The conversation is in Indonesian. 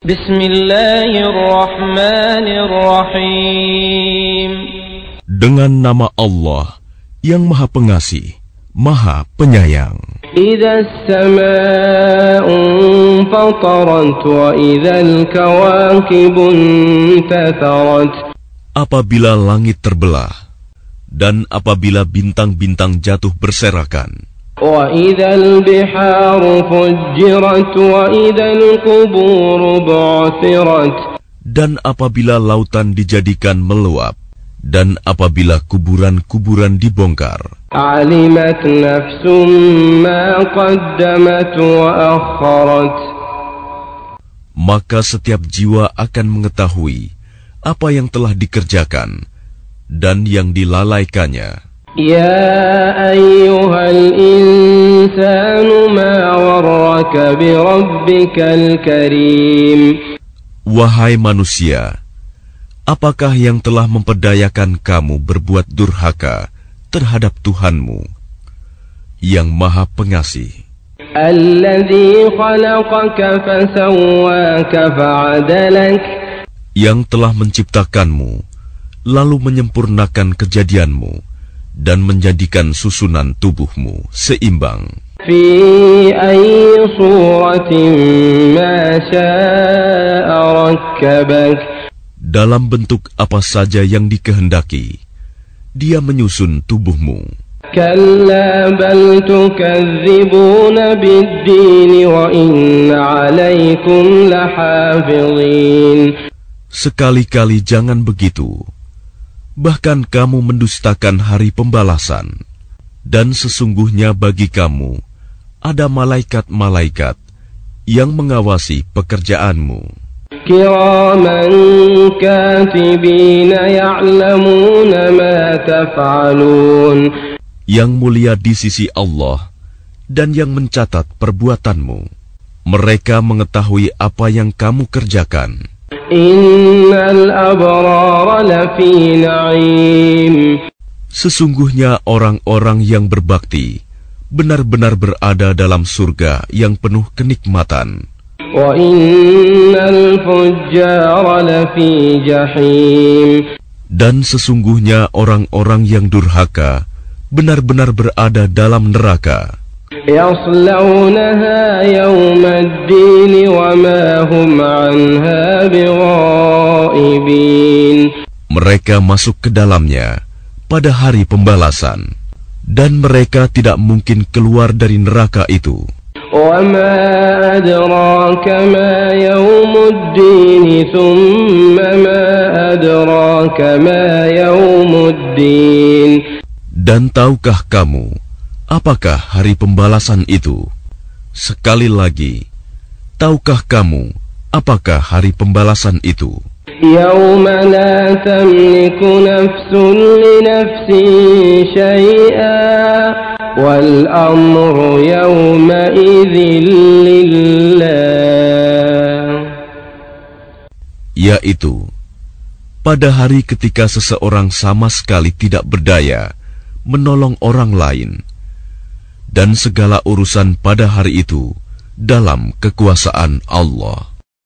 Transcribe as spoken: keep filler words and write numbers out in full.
Bismillahirrahmanirrahim. Dengan nama Allah yang Maha Pengasih, Maha Penyayang. Idza as-samaa'u fatarat wa idzal kawakibu intatharat. Apabila langit terbelah dan apabila bintang-bintang jatuh berserakan. Wa idzal biharu fujjirat wa idzal quburu bu'thirat. Dan apabila lautan dijadikan meluap dan apabila kuburan-kuburan dibongkar. Alimat nafsum ma qaddamat wa akharat. Maka setiap jiwa akan mengetahui apa yang telah dikerjakan dan yang dilalaikannya. Ya ayyuhal insanu ma warraka bi rabbikal karim. Wahai manusia, apakah yang telah memperdayakan kamu berbuat durhaka terhadap Tuhanmu yang Maha Pengasih? Alladzi khalaqaka fasawwaka fa'adalak. Yang telah menciptakanmu lalu menyempurnakan kejadianmu dan menjadikan susunan tubuhmu seimbang. Fi ayyi suratin ma syaa rakkabak. Dalam bentuk apa saja yang dikehendaki, Dia menyusun tubuhmu. Kalla bal tukadzibuna bid-din wa inna 'alaikum lahafizin. Sekali-kali jangan begitu. Bahkan kamu mendustakan hari pembalasan, dan sesungguhnya bagi kamu ada malaikat-malaikat yang mengawasi pekerjaanmu. Kiraman katibina ya'lamuna ma taf'alun. Yang mulia di sisi Allah dan yang mencatat perbuatanmu. Mereka mengetahui apa yang kamu kerjakan. Innal abrara lafi na'im. Sesungguhnya orang-orang yang berbakti benar-benar berada dalam surga yang penuh kenikmatan. Wa innal fujjara lafi jahim. Dan sesungguhnya orang-orang yang durhaka benar-benar berada dalam neraka. Yaslawnaha yawmaddin wa ma hum anha bighaibin. Mereka masuk ke dalamnya pada hari pembalasan, dan mereka tidak mungkin keluar dari neraka itu. Wa ma adraka ma yawmuddin thumma ma adraka ma yawmuddin. Dan tahukah kamu apakah hari pembalasan itu? Sekali lagi, tahukah kamu apakah hari pembalasan itu? Yawma la tamliku nafsun li nafsin syai'an wal amru yawma idzin lillah. Yaitu, pada hari ketika seseorang sama sekali tidak berdaya menolong orang lain, dan segala urusan pada hari itu dalam kekuasaan Allah.